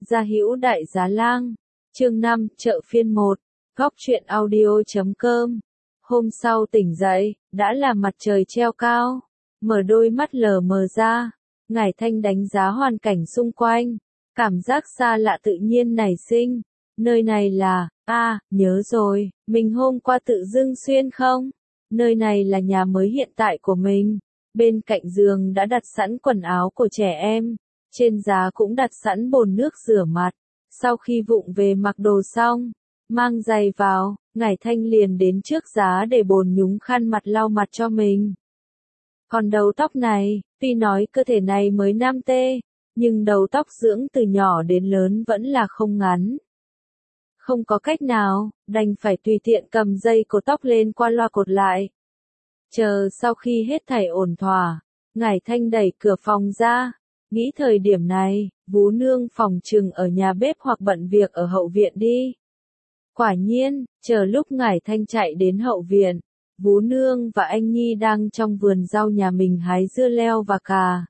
Gia Hữu Đại Giá Lang, chương 5, chợ phiên 1, góc truyện audio.com. Hôm sau tỉnh dậy, đã là mặt trời treo cao, mở đôi mắt lờ mờ ra, Ngải Thanh đánh giá hoàn cảnh xung quanh, cảm giác xa lạ tự nhiên nảy sinh. Nơi này là, nhớ rồi, mình hôm qua tự dưng xuyên không? Nơi này là nhà mới hiện tại của mình. Bên cạnh giường đã đặt sẵn quần áo của trẻ em, trên giá cũng đặt sẵn bồn nước rửa mặt. Sau khi vụng về mặc đồ xong, mang giày vào, Ngải Thanh liền đến trước giá để bồn nhúng khăn mặt lau mặt cho mình. Còn đầu tóc này, tuy nói cơ thể này mới nam tê, nhưng đầu tóc dưỡng từ nhỏ đến lớn vẫn là không ngắn. Không có cách nào, đành phải tùy tiện cầm dây cột tóc lên qua loa cột lại. Chờ sau khi hết thảy ổn thỏa, Ngải Thanh đẩy cửa phòng ra, nghĩ thời điểm này, Vú Nương phòng chừng ở nhà bếp hoặc bận việc ở hậu viện đi. Quả nhiên, chờ lúc Ngải Thanh chạy đến hậu viện, Vú Nương và anh Nhi đang trong vườn rau nhà mình hái dưa leo và cà.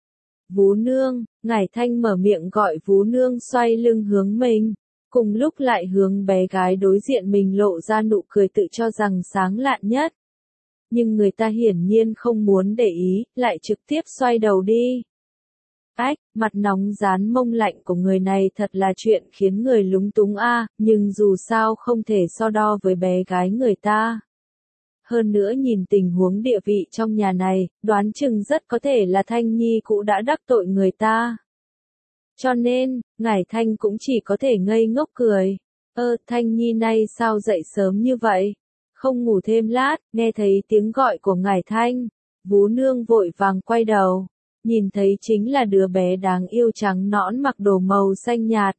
Vú Nương, Ngải Thanh mở miệng gọi Vú Nương xoay lưng hướng mình, cùng lúc lại hướng bé gái đối diện mình lộ ra nụ cười tự cho rằng sáng lạn nhất. Nhưng người ta hiển nhiên không muốn để ý, lại trực tiếp xoay đầu đi. Mặt nóng dán mông lạnh của người này thật là chuyện khiến người lúng túng nhưng dù sao không thể so đo với bé gái người ta. Hơn nữa nhìn tình huống địa vị trong nhà này, đoán chừng rất có thể là Thanh Nhi cũng đã đắc tội người ta. Cho nên, Ngải Thanh cũng chỉ có thể ngây ngốc cười. Thanh Nhi nay sao dậy sớm như vậy? Không ngủ thêm lát, nghe thấy tiếng gọi của Ngải Thanh, Vú Nương vội vàng quay đầu, nhìn thấy chính là đứa bé đáng yêu trắng nõn mặc đồ màu xanh nhạt.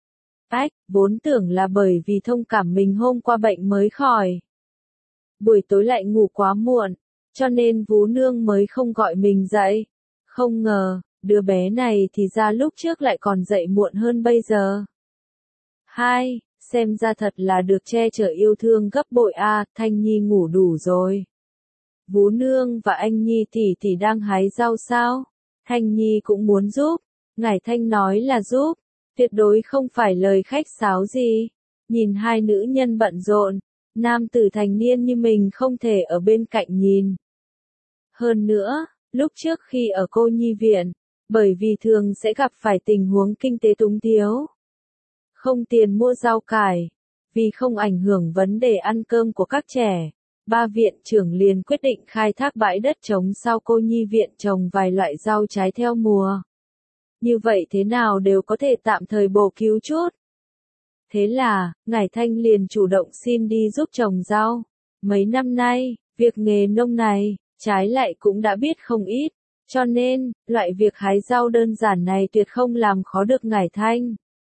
Vốn tưởng là bởi vì thông cảm mình hôm qua bệnh mới khỏi. Buổi tối lại ngủ quá muộn, cho nên Vú Nương mới không gọi mình dậy. Không ngờ, đứa bé này thì ra lúc trước lại còn dậy muộn hơn bây giờ. Xem ra thật là được che chở yêu thương gấp bội Thanh Nhi ngủ đủ rồi. Vú Nương và anh Nhi tỷ đang hái rau sao? Thanh Nhi cũng muốn giúp. Ngải Thanh nói là giúp, tuyệt đối không phải lời khách sáo gì. Nhìn hai nữ nhân bận rộn, nam tử thành niên như mình không thể ở bên cạnh nhìn. Hơn nữa, lúc trước khi ở cô nhi viện, bởi vì thường sẽ gặp phải tình huống kinh tế túng thiếu, không tiền mua rau cải, vì không ảnh hưởng vấn đề ăn cơm của các trẻ, ba viện trưởng liền quyết định khai thác bãi đất trống sau cô nhi viện trồng vài loại rau trái theo mùa. Như vậy thế nào đều có thể tạm thời bổ cứu chút. Thế là, Ngải Thanh liền chủ động xin đi giúp trồng rau. Mấy năm nay, việc nghề nông này, trái lại cũng đã biết không ít, cho nên, loại việc hái rau đơn giản này tuyệt không làm khó được Ngải Thanh.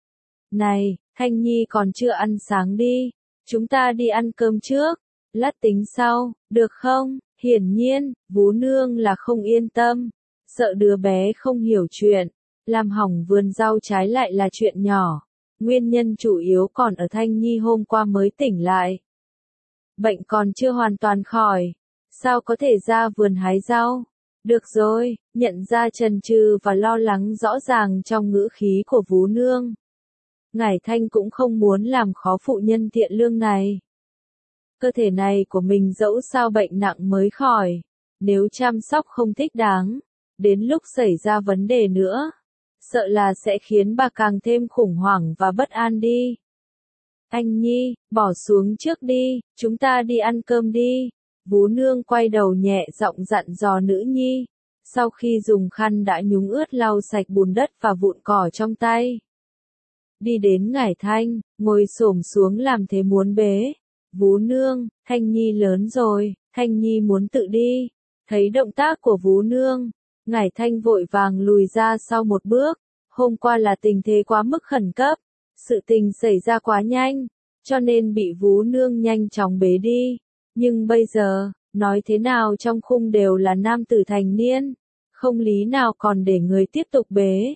Này, Thanh Nhi còn chưa ăn sáng đi, chúng ta đi ăn cơm trước, lát tính sau, được không? Hiển nhiên, Vú Nương là không yên tâm, sợ đứa bé không hiểu chuyện, làm hỏng vườn rau trái lại là chuyện nhỏ. Nguyên nhân chủ yếu còn ở Thanh Nhi hôm qua mới tỉnh lại. Bệnh còn chưa hoàn toàn khỏi, sao có thể ra vườn hái rau? Được rồi, nhận ra chần chừ và lo lắng rõ ràng trong ngữ khí của Vú Nương. Ngải Thanh cũng không muốn làm khó phụ nhân thiện lương này. Cơ thể này của mình dẫu sao bệnh nặng mới khỏi, nếu chăm sóc không thích đáng, đến lúc xảy ra vấn đề nữa, sợ là sẽ khiến bà càng thêm khủng hoảng và bất an đi. Anh Nhi, bỏ xuống trước đi, chúng ta đi ăn cơm đi. Vú Nương quay đầu nhẹ giọng dặn dò nữ nhi, sau khi dùng khăn đã nhúng ướt lau sạch bùn đất và vụn cỏ trong tay. Đi đến Ngải Thanh, ngồi xổm xuống làm thế muốn bế. Vú Nương, Thanh Nhi lớn rồi, Thanh Nhi muốn tự đi. Thấy động tác của Vú Nương, Ngải Thanh vội vàng lùi ra sau một bước. Hôm qua là tình thế quá mức khẩn cấp, sự tình xảy ra quá nhanh, cho nên bị Vú Nương nhanh chóng bế đi. Nhưng bây giờ, nói thế nào trong khung đều là nam tử thành niên, không lý nào còn để người tiếp tục bế.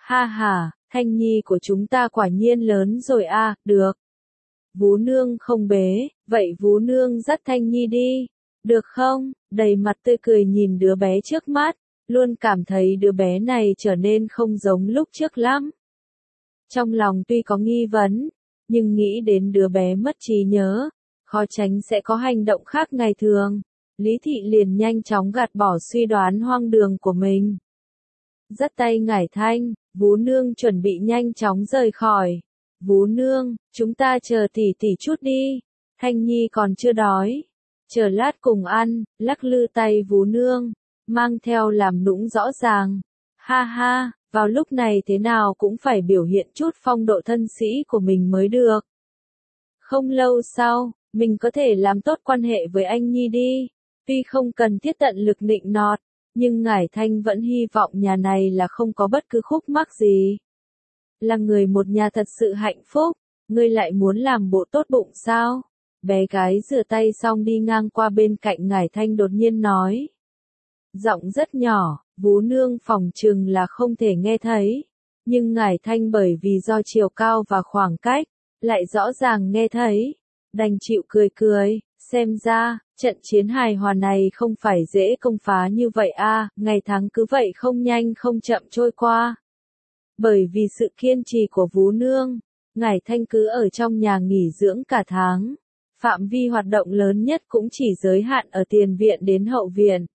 Thanh Nhi của chúng ta quả nhiên lớn rồi được. Vú Nương không bế, vậy Vú Nương dắt Thanh Nhi đi, được không? Đầy mặt tươi cười nhìn đứa bé trước mắt, luôn cảm thấy đứa bé này trở nên không giống lúc trước lắm. Trong lòng tuy có nghi vấn, nhưng nghĩ đến đứa bé mất trí nhớ, khó tránh sẽ có hành động khác ngày thường. Lý Thị liền nhanh chóng gạt bỏ suy đoán hoang đường của mình. Dắt tay Ngải Thanh, Vú Nương chuẩn bị nhanh chóng rời khỏi. Vú Nương, chúng ta chờ tỷ tỷ chút đi. Thanh Nhi còn chưa đói. Chờ lát cùng ăn, lắc lư tay Vú Nương, mang theo làm nũng rõ ràng. Ha ha, vào lúc này thế nào cũng phải biểu hiện chút phong độ thân sĩ của mình mới được. Không lâu sau, mình có thể làm tốt quan hệ với anh Nhi đi. Tuy không cần thiết tận lực nịnh nọt, nhưng Ngải Thanh vẫn hy vọng nhà này là không có bất cứ khúc mắc gì. Là người một nhà thật sự hạnh phúc, ngươi lại muốn làm bộ tốt bụng sao? Bé gái rửa tay xong đi ngang qua bên cạnh Ngải Thanh đột nhiên nói. Giọng rất nhỏ, Vú Nương phòng chừng là không thể nghe thấy. Nhưng Ngải Thanh bởi vì do chiều cao và khoảng cách, lại rõ ràng nghe thấy. Đành chịu cười cười, xem ra, trận chiến hài hòa này không phải dễ công phá như vậy a, ngày tháng cứ vậy không nhanh không chậm trôi qua. Bởi vì sự kiên trì của Vú Nương, Ngải Thanh cứ ở trong nhà nghỉ dưỡng cả tháng. Phạm vi hoạt động lớn nhất cũng chỉ giới hạn ở tiền viện đến hậu viện.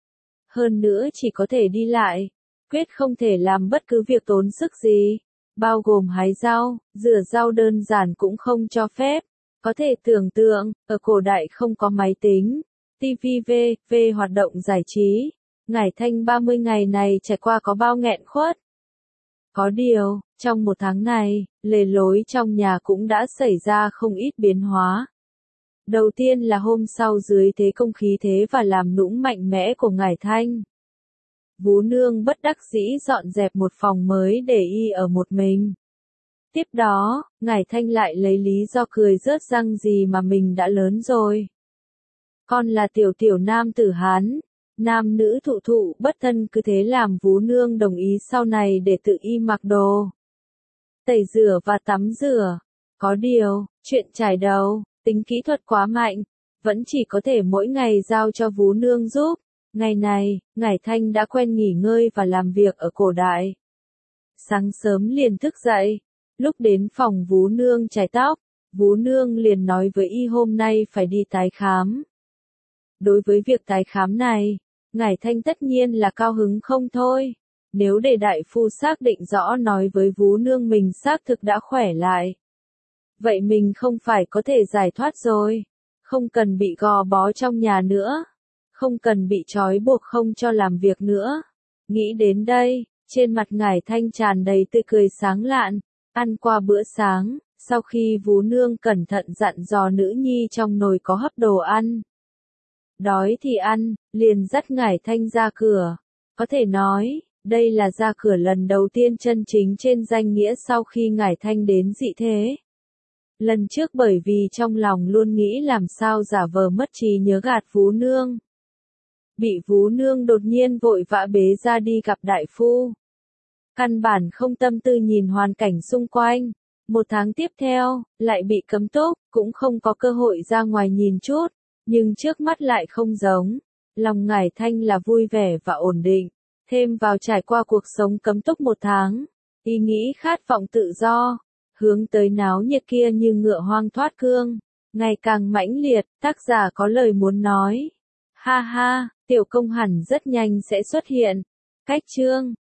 Hơn nữa chỉ có thể đi lại, quyết không thể làm bất cứ việc tốn sức gì, bao gồm hái rau, rửa rau đơn giản cũng không cho phép. Có thể tưởng tượng, ở cổ đại không có máy tính, TV, hoạt động giải trí, Ngải Thanh 30 ngày này trải qua có bao nghẹn khuất. Có điều, trong một tháng này, lề lối trong nhà cũng đã xảy ra không ít biến hóa. Đầu tiên là hôm sau dưới thế công khí thế và làm nũng mạnh mẽ của Ngải Thanh. Vú Nương bất đắc dĩ dọn dẹp một phòng mới để y ở một mình. Tiếp đó, Ngải Thanh lại lấy lý do cười rớt răng gì mà mình đã lớn rồi. Con là tiểu nam tử Hán, nam nữ thụ thụ bất thân, cứ thế làm Vú Nương đồng ý sau này để tự y mặc đồ, tẩy rửa và tắm rửa. Có điều, chuyện chải đầu, tính kỹ thuật quá mạnh, vẫn chỉ có thể mỗi ngày giao cho Vú Nương giúp. Ngày này, Ngải Thanh đã quen nghỉ ngơi và làm việc ở cổ đại. Sáng sớm liền thức dậy, lúc đến phòng Vú Nương chải tóc, Vú Nương liền nói với y hôm nay phải đi tái khám. Đối với việc tái khám này, Ngải Thanh tất nhiên là cao hứng không thôi. Nếu để đại phu xác định rõ nói với Vú Nương mình xác thực đã khỏe lại, vậy mình không phải có thể giải thoát rồi, không cần bị gò bó trong nhà nữa, không cần bị trói buộc không cho làm việc nữa. Nghĩ đến đây, trên mặt Ngải Thanh tràn đầy tươi cười sáng lạn. Ăn qua bữa sáng, sau khi Vú Nương cẩn thận dặn dò nữ nhi trong nồi có hấp đồ ăn. Đói thì ăn, liền dắt Ngải Thanh ra cửa. Có thể nói, đây là ra cửa lần đầu tiên chân chính trên danh nghĩa sau khi Ngải Thanh đến dị thế. Lần trước bởi vì trong lòng luôn nghĩ làm sao giả vờ mất trí nhớ gạt Vú Nương. Bị Vú Nương đột nhiên vội vã bế ra đi gặp đại phu. Căn bản không tâm tư nhìn hoàn cảnh xung quanh. Một tháng tiếp theo, lại bị cấm túc, cũng không có cơ hội ra ngoài nhìn chút. Nhưng trước mắt lại không giống. Lòng Ngải Thanh là vui vẻ và ổn định. Thêm vào trải qua cuộc sống cấm túc một tháng. Ý nghĩ khát vọng tự do. Hướng tới náo nhiệt kia như ngựa hoang thoát cương. Ngày càng mãnh liệt, tác giả có lời muốn nói. Ha ha, tiểu công hẳn rất nhanh sẽ xuất hiện. Cách chương